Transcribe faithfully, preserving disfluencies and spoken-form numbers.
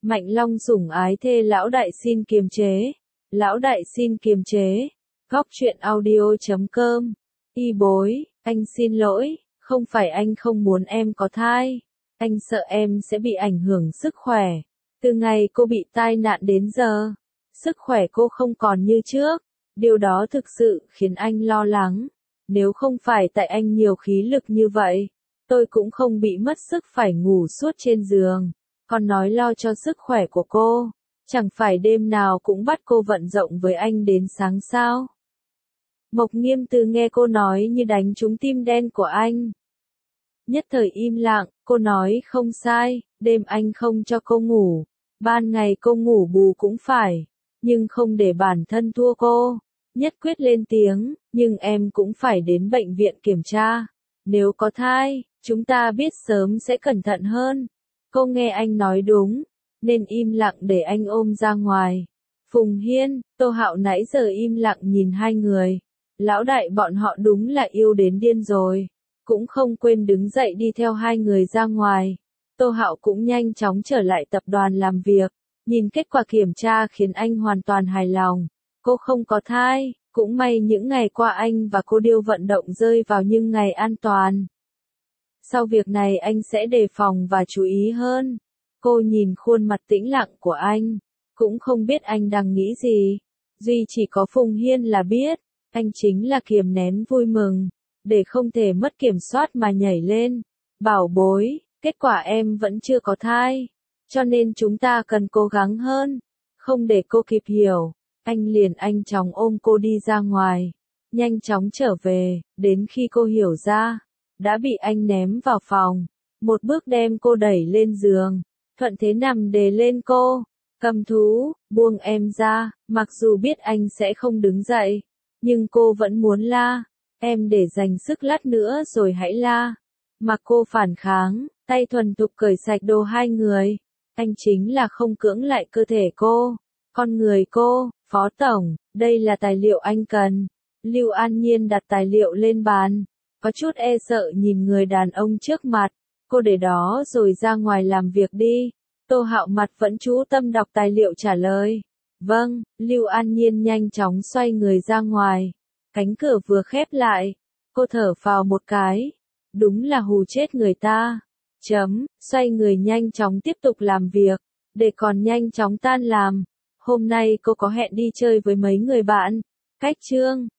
Mạnh Long sủng ái thê lão đại xin kiềm chế. Lão đại xin kiềm chế. Góc truyện audio chấm com. Y bối, anh xin lỗi, không phải anh không muốn em có thai. Anh sợ em sẽ bị ảnh hưởng sức khỏe. Từ ngày cô bị tai nạn đến giờ, sức khỏe cô không còn như trước. Điều đó thực sự khiến anh lo lắng. Nếu không phải tại anh nhiều khí lực như vậy, tôi cũng không bị mất sức phải ngủ suốt trên giường. Còn nói lo cho sức khỏe của cô, chẳng phải đêm nào cũng bắt cô vận động với anh đến sáng sao? Mộc Nghiêm Từ nghe cô nói như đánh trúng tim đen của anh. Nhất thời im lặng, cô nói không sai, đêm anh không cho cô ngủ, ban ngày cô ngủ bù cũng phải, nhưng không để bản thân thua cô. Nhất quyết lên tiếng, nhưng em cũng phải đến bệnh viện kiểm tra. Nếu có thai, chúng ta biết sớm sẽ cẩn thận hơn. Cô nghe anh nói đúng, nên im lặng để anh ôm ra ngoài. Phùng Hiên, Tô Hạo nãy giờ im lặng nhìn hai người. Lão đại bọn họ đúng là yêu đến điên rồi. Cũng không quên đứng dậy đi theo hai người ra ngoài. Tô Hạo cũng nhanh chóng trở lại tập đoàn làm việc. Nhìn kết quả kiểm tra khiến anh hoàn toàn hài lòng. Cô không có thai, cũng may những ngày qua anh và cô Điêu vận động rơi vào những ngày an toàn. Sau việc này anh sẽ đề phòng và chú ý hơn. Cô nhìn khuôn mặt tĩnh lặng của anh, cũng không biết anh đang nghĩ gì. Duy chỉ có Phùng Hiên là biết, anh chính là kiềm nén vui mừng, để không thể mất kiểm soát mà nhảy lên. Bảo bối, kết quả em vẫn chưa có thai, cho nên chúng ta cần cố gắng hơn. Không để cô kịp hiểu, anh liền anh chóng ôm cô đi ra ngoài, nhanh chóng trở về, đến khi cô hiểu ra, đã bị anh ném vào phòng, một bước đem cô đẩy lên giường, thuận thế nằm đè lên cô, cầm thú, buông em ra, mặc dù biết anh sẽ không đứng dậy, nhưng cô vẫn muốn la, em để dành sức lát nữa rồi hãy la. Mặc cô phản kháng, tay thuần thục cởi sạch đồ hai người, anh chính là không cưỡng lại cơ thể cô, con người cô. Phó Tổng, đây là tài liệu anh cần. Lưu An Nhiên đặt tài liệu lên bàn, có chút e sợ nhìn người đàn ông trước mặt. Cô để đó rồi ra ngoài làm việc đi. Tô Hạo mặt vẫn chú tâm đọc tài liệu trả lời. Vâng, Lưu An Nhiên nhanh chóng xoay người ra ngoài. Cánh cửa vừa khép lại, cô thở phào một cái. Đúng là hù chết người ta. Chấm, xoay người nhanh chóng tiếp tục làm việc, để còn nhanh chóng tan làm. Hôm nay cô có hẹn đi chơi với mấy người bạn. Cách chương